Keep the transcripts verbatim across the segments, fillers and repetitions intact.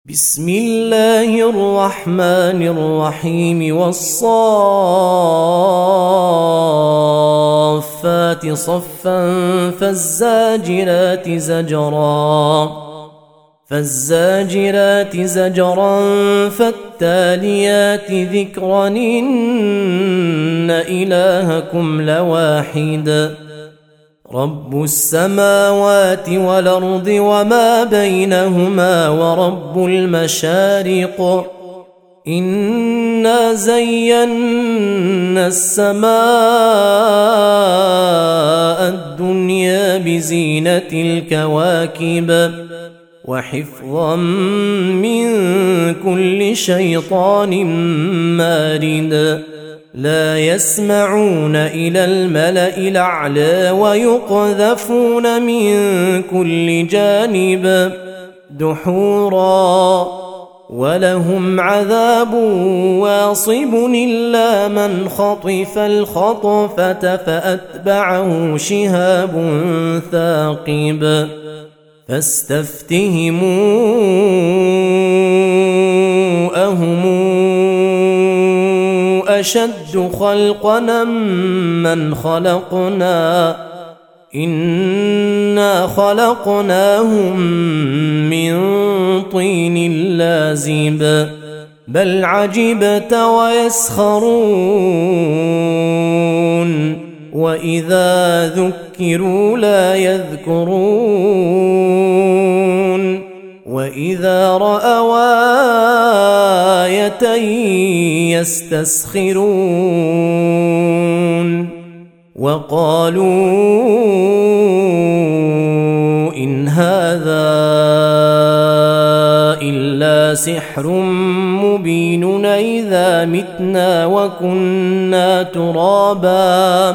بسم الله الرحمن الرحيم والصافات صفا فالزاجرات زجرا فالزاجرات زجرا فالتاليات ذكرا إن إلهكم لواحد رب السماوات والأرض وما بينهما ورب المشارق إنا زينا السماء الدنيا بزينة الكواكب وحفظا من كل شيطان مارد لا يسمعون إلى الملأ الأعلى ويقذفون من كل جانب دحورا ولهم عذاب واصب إلا من خطف الخطفة فأتبعه شهاب ثاقب فاستفتهموا أهم أشد خلقنا من خلقنا إنا خلقناهم من طين لازب بل عجبت ويسخرون وإذا ذكروا لا يذكرون وإذا رأوا آية يستسخرون وقالوا إن هذا إلا سحر مبين إذا متنا وكنا ترابا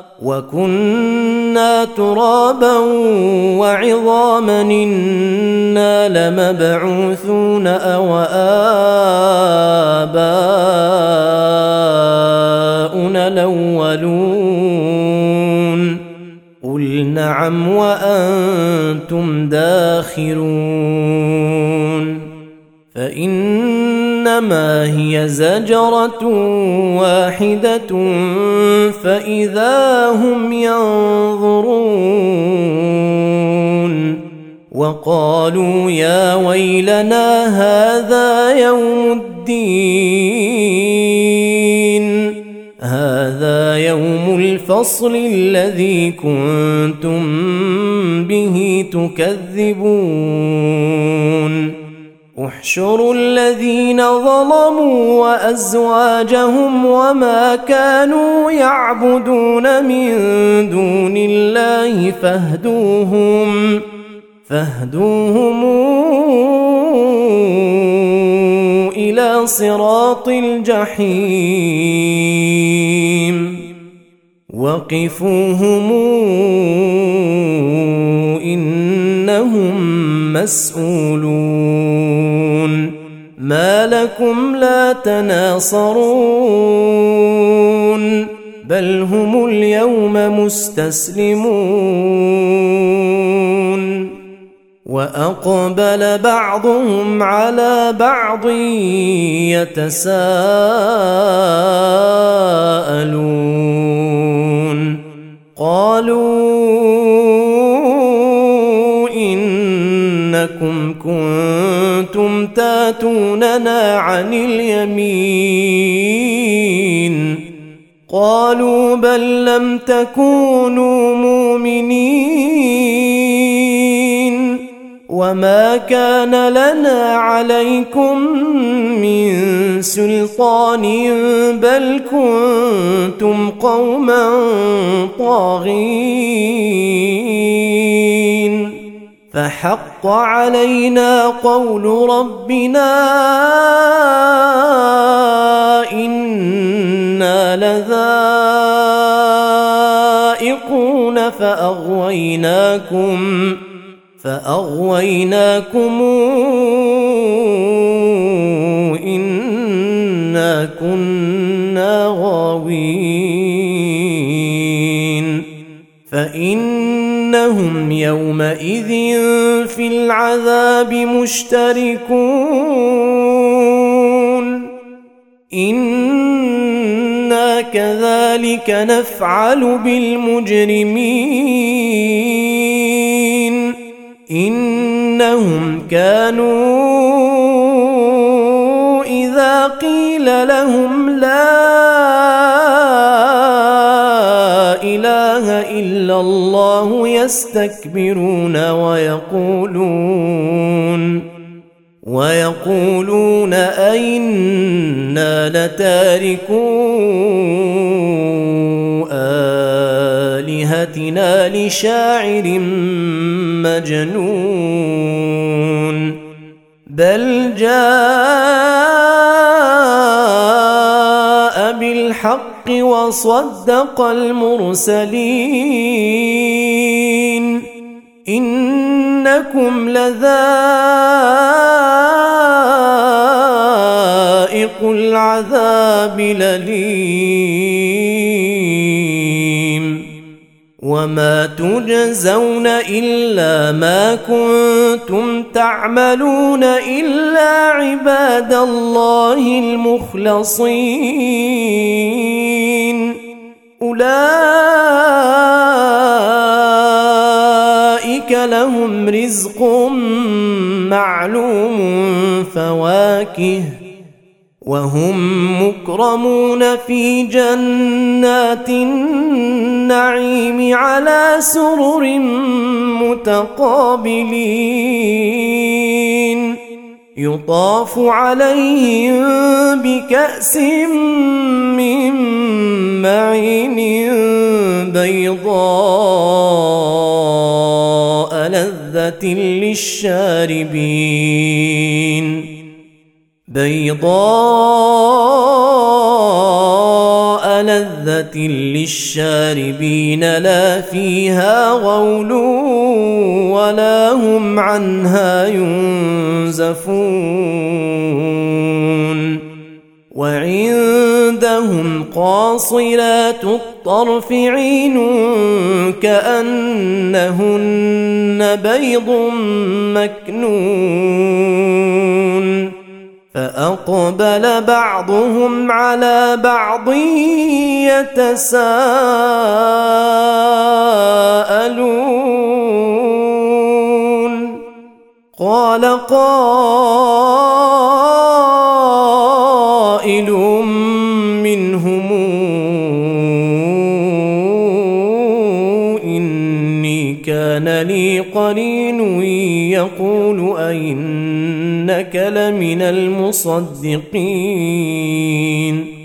وكنا ترابا وعظاما إنا لمبعوثون أو آباؤنا الأولون قل نعم وأنتم داخرون فإنما هي زجرة واحدة فإذا هم ينظرون وقالوا يا ويلنا هذا يوم الدين هذا يوم الفصل الذي كنتم به تكذبون احشروا الذين ظلموا وأزواجهم وما كانوا يعبدون من دون الله فاهدوهم فاهدوهم إلى صراط الجحيم وقفوهم إنهم مسؤولون ما لكم لا تناصرون بل هم اليوم مستسلمون وأقبل بعضهم على بعض يتساءلون قالوا إنكم كنتم تاتوننا عن اليمين قالوا بل لم تكونوا مؤمنين وما كان لنا عليكم من سلطان بل كنتم قوما طاغين فحق علينا قول ربنا إنا لذائقون فأغويناكم فأغويناكم إنا كنا غاوين فإنهم يومئذ في العذاب العذاب مشتركون إنا كذلك نفعل بالمجرمين إنهم كانوا إذا قيل لهم لا إله إلا الله يستكبرون ويقولون ويقولون أئنا لتاركو آلهتنا لشاعر مجنون بل جاء بالحق وصدق المرسلين إنكم لذائق العذاب الأليم وما تجزون إلا ما كنتم تعملون إلا عباد الله المخلصين أولئك لهم رزق معلوم فواكه وهم مكرمون في جنات النعيم على سرر متقابلين يطاف عليهم بكأس من معين بيضاء لذة للشاربين بيضاء لذة للشاربين لا فيها غول ولا هم عنها ينزفون وعندهم قاصرات الطرف عين كأنهن بيض مكنون فأقبل بعضهم على بعض يتساءلون قال قائل منهم إني كان لي قرين يقول أئنك لمن المصدقين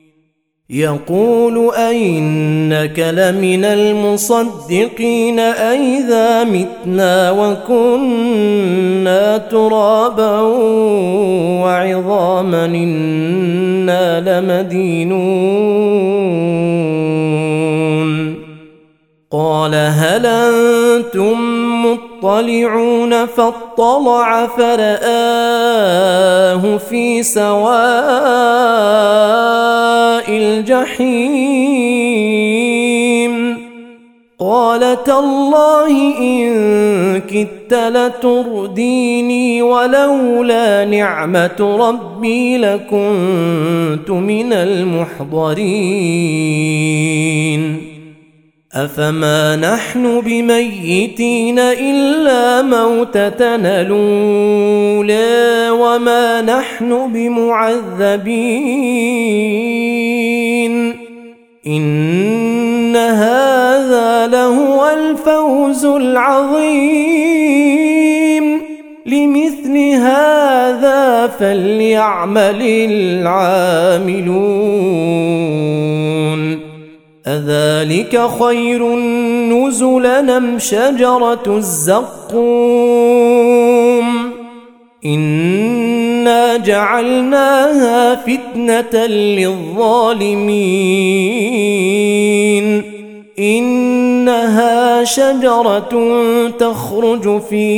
يقول أئنك لمن المصدقين أئذا متنا وكنا ترابا وعظاما إنا لمدينون قال هل أنتم مطلعون فاطلع فرآه في سواء الجحيم قال تالله إن كدت لترديني ولولا نعمة ربي لكنت من المحضرين أفما نحن بميتين إلا موتتنا الأولى وما نحن بمعذبين إن هذا لهو الفوز العظيم لمثل هذا فليعمل العاملون أذلك خير نزلا أم شجرة الزقوم إنا جعلناها فتنة للظالمين إنها شجرة تخرج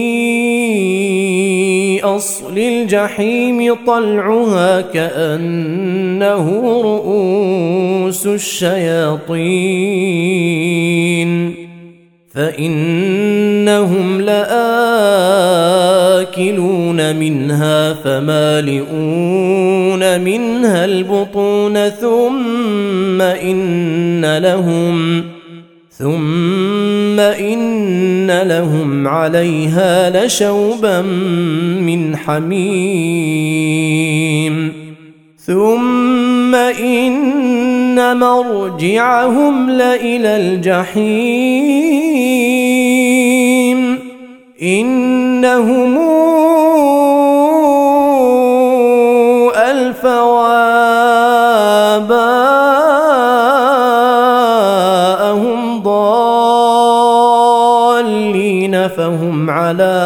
في أصل الجحيم طلعها كأنه رؤوس الشياطين فإنهم لآكلون لآكلون منها فمالئون منها البطون ثم إن لهم ثم إن لهم عليها لشوبا من حميم ثم إن مرجعهم لإلى الجحيم إنهم ألفوا آباءهم ضالين فهم على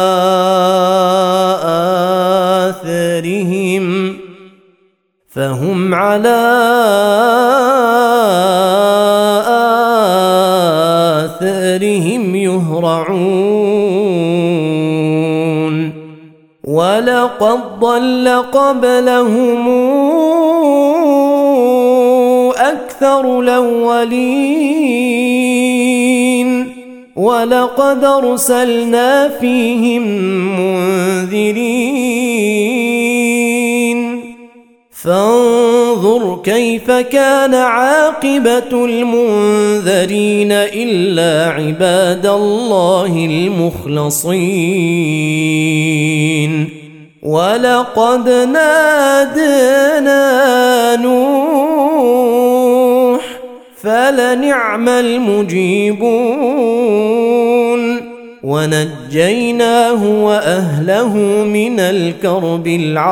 آثارهم فهم على آثارهم يهرعون ولقد ضل قبلهم أكثر الأولين ولقد أرسلنا فيهم منذرين فانظر كيف كان عاقبة المنذرين إلا عباد الله المخلصين ولقد نادانا نوح فلنعم المجيبون ونجيناه وأهله من الكرب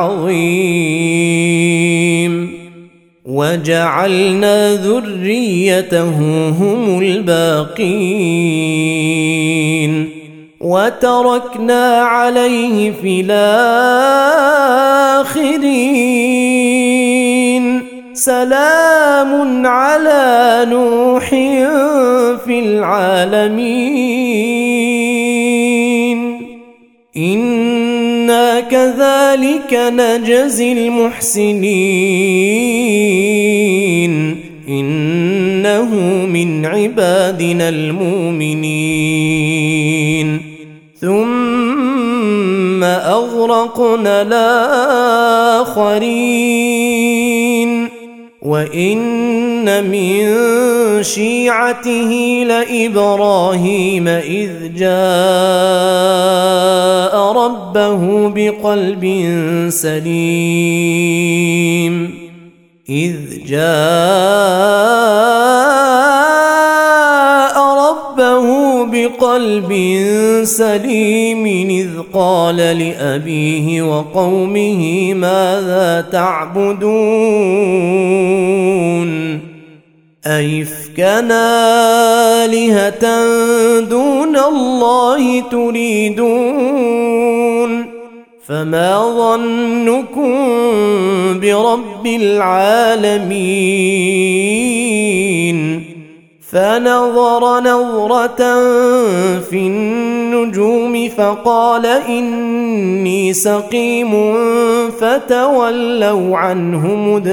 العظيم وجعلنا ذريته هم الباقين وتركنا عليه في الآخرين سلام على نوح في العالمين إنا كذلك نجزي المحسنين إنه من عبادنا المؤمنين ثم أغرقنا الآخرين وإن من شيعته لإبراهيم إذ جاء ربه بقلب سليم إذ جاء ربه بقلب سليم إذ قال لأبيه وقومه ماذا تعبدون أئفكا آلهة دون الله تريدون فما ظنكم برب العالمين فنظر نظرة في النجوم فقال إني سقيم فتولوا عنه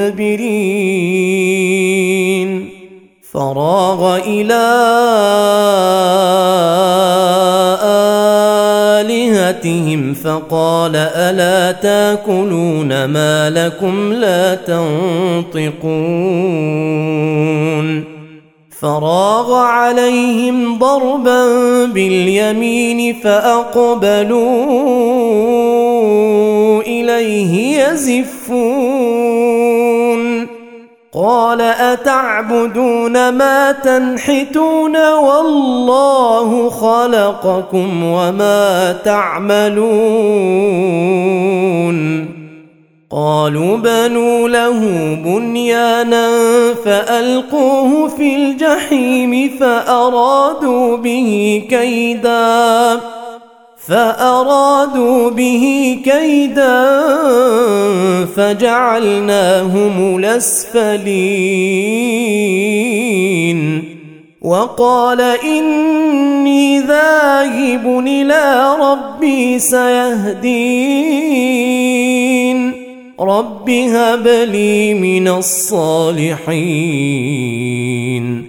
مدبرين فراغ إلى آلهتهم فقال ألا تاكلون ما لكم لا تنطقون فراغ عليهم ضربا باليمين فأقبلوا إليه يزفون قال أتعبدون ما تنحتون والله خلقكم وما تعملون قالوا بنوا له بنيانا فألقوه في الجحيم فأرادوا به كيدا فأرادوا به كيدا فجعلناهم الأسفلين وقال إني ذاهب إلى ربي سيهدين رب هب لي من الصالحين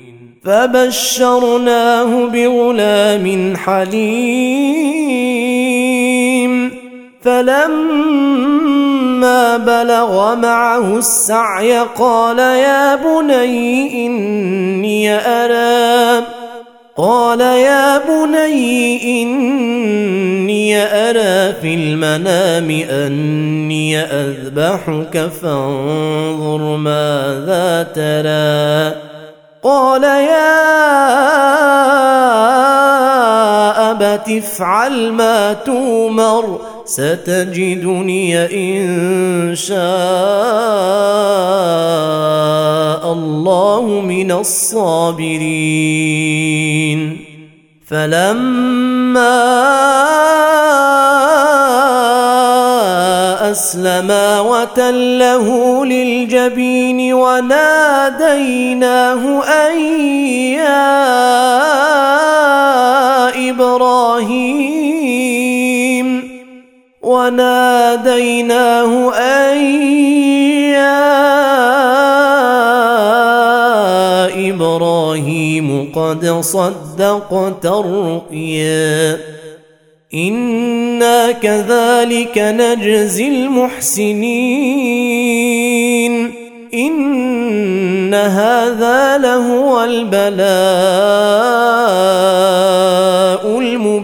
فبشرناه بغلام حليم فلما بلغ معه السعي قال يا بني إني أرى قال يا بني إني أرى في المنام أني أذبحك فانظر ماذا ترى قال يا أبت افعل ما تؤمر ستجدني إن شاء الله من الصابرين فلما أسلما وتله للجبين وناديناه أن يا إبراهيم وناديناه أن يا إبراهيم قد صدقت الرؤيا إنا كذلك نجزي المحسنين إن هذا لهو البلاء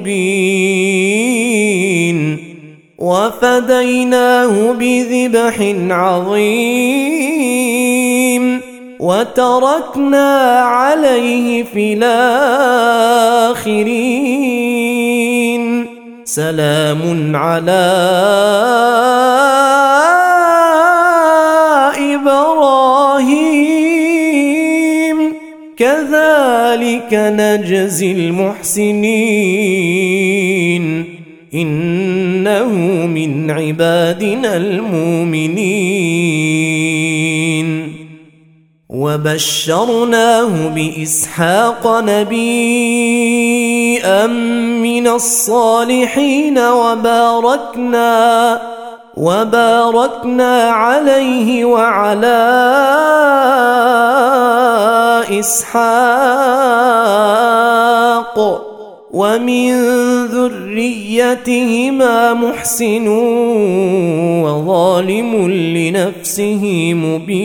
المبين وفديناه بذبح عظيم وتركنا عليه في الآخرين سلام على إبراهيم كذلك نجزي المحسنين إنه من عبادنا المؤمنين وبشرناه بإسحاق نبيا من الصالحين وباركنا وباركنا عليه وعلى إسحاق ومن ذريتهما محسن وظالم لنفسه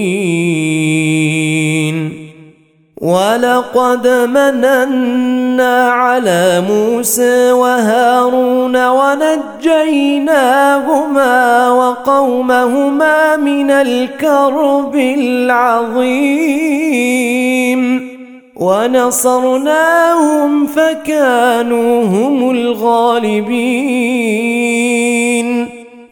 مبين ولقد مننا على موسى وهارون ونجيناهما وقومهما من الكرب العظيم ونصرناهم فكانوا هم الغالبين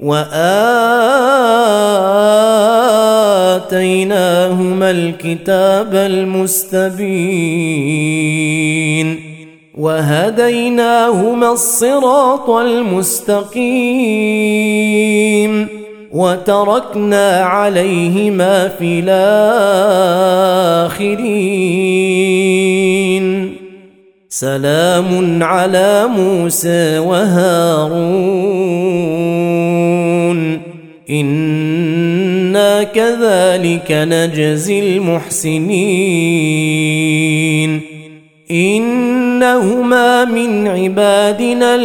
وآتيناهما الكتاب المستبين وهديناهما الصراط المستقيم وتركنا عليهما في الآخرين سلام على موسى وهارون إنا كذلك نجزي المحسنين إنهما من عبادنا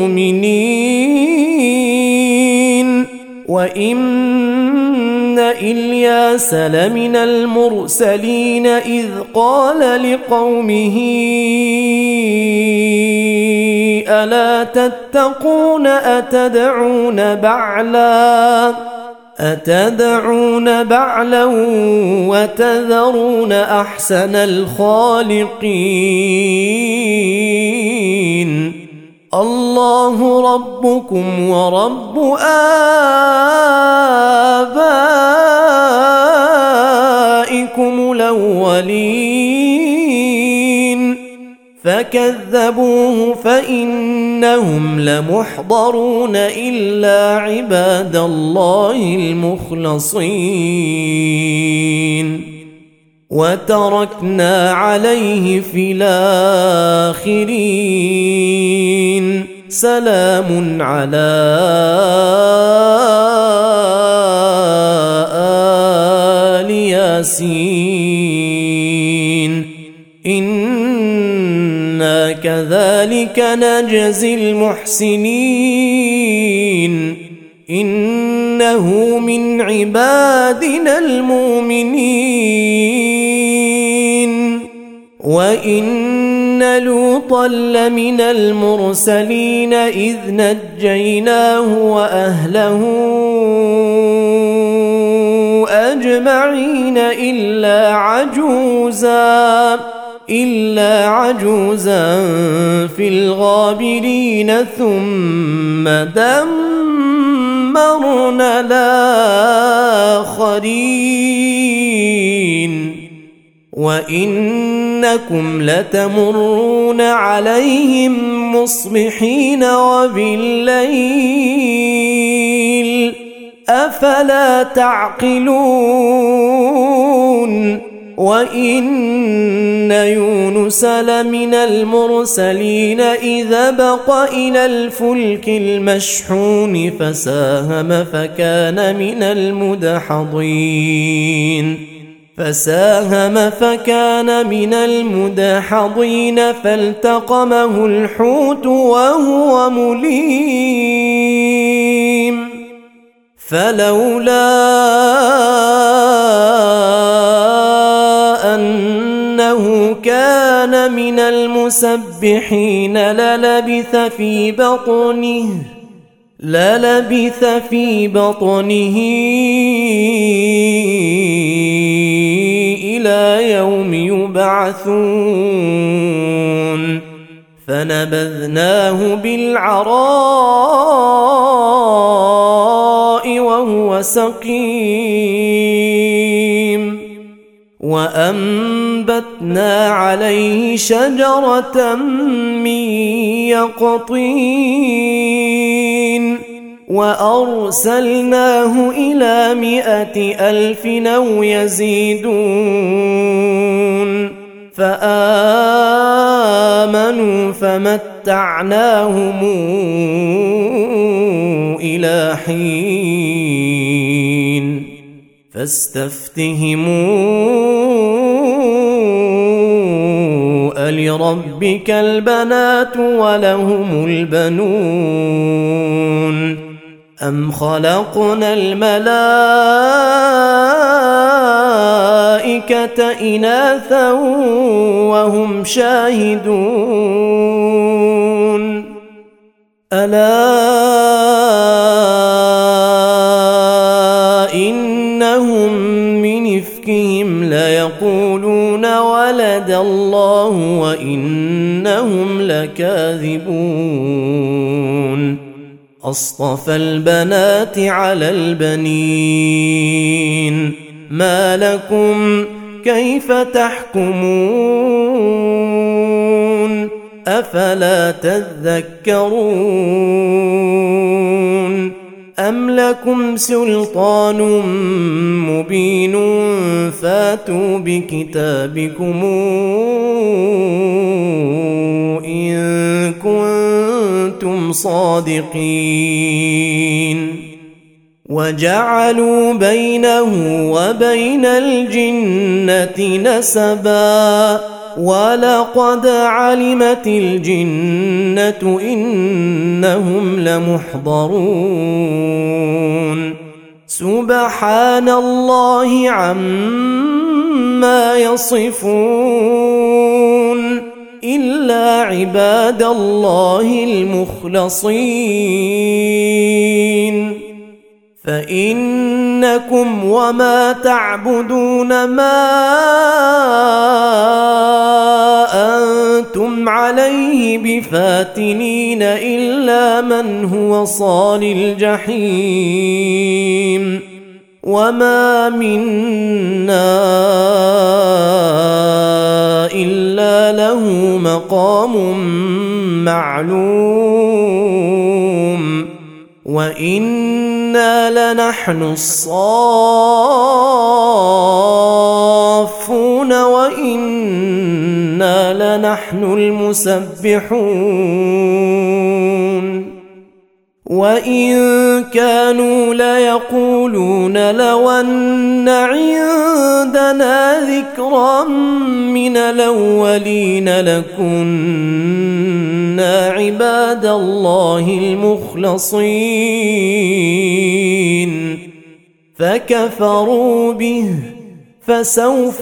المؤمنين وإن إلياس لمن المرسلين إذ قال لقومه ألا تتقون أتدعون بعلا أتدعون بعلا وتذرون أحسن الخالقين الله ربكم ورب آبائكم الأولين فكذبوه فإنهم لمحضرون إلا عباد الله المخلصين وتركنا عليه في الآخرين سلام على آل ياسين إنا كذلك نجزي المحسنين إنه من عبادنا المؤمنين وإن لوطا لمن المرسلين إذ نجيناه وأهله أجمعين إلا عجوزا إلا عجوزا في الغابرين ثم دمرنا الآخرين وإنكم لتمرون عليهم مصبحين وبالليل أفلا تعقلون وإن يونس لمن المرسلين إذا بق إلى الفلك المشحون فساهم فكان من المدحضين فساهم فكان من المدحضين فالتقمه الحوت وهو مليم فلولا أنه كان من المسبحين للبث في بطنه للبث في بطنه إلى يوم يبعثون فنبذناه بالعراء وهو سقيم وأنبتنا عليه شجرة من يقطين وأرسلناه إلى مائة ألف أو يزيدون فآمنوا فمتعناهم إلى حين فاستفتهموا ألربك البنات ولهم البنون أم خلقنا الملائكة إناثا وهم شاهدون ألا إنهم من إفكهم ليقولون ولد الله وإنهم لكاذبون أصطفى البنات على البنين ما لكم كيف تحكمون أفلا تذكرون أم لكم سلطان مبين فاتوا بكتابكم إن كنتم صادقين وجعلوا بينه وبين الجنة نسبا ولقد علمت الجنة إنهم لمحضرون سبحان الله عما يصفون إلا عباد الله المخلصين فإنكم وما تعبدون ما أنتم عليه بفاتنين إلا من هو صال الجحيم وما منا إلا له مقام معلوم وإنا لنحن الصافون وإنا لنحن المسبحون وإن كانوا ليقولون لو أن عندنا ذكرا من الأولين لكنا عباد الله المخلصين فكفروا به فسوف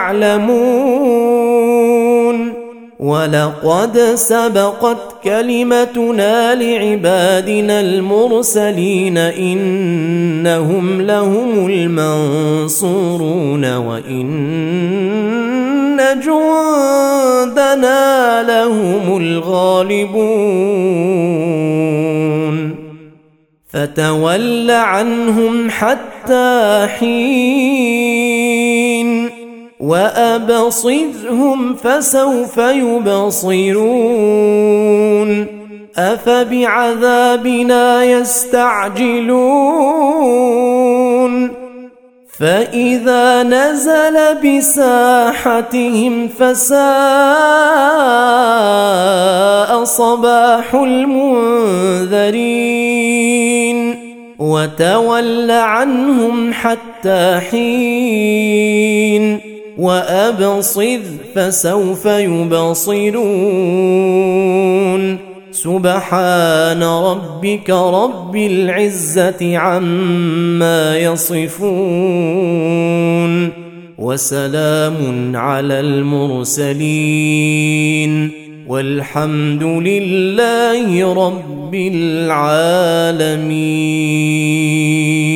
يعلمون ولقد سبقت كلمتنا لعبادنا المرسلين إنهم لهم المنصورون وإن جندنا لهم الغالبون فتول عنهم حتى حين وأبصرهم فسوف يبصرون أفبعذابنا يستعجلون فإذا نزل بساحتهم فساء صباح المنذرين وتول عنهم حتى حين وأبصر فسوف يبصرون سبحان ربك رب العزة عما يصفون وسلام على المرسلين والحمد لله رب العالمين.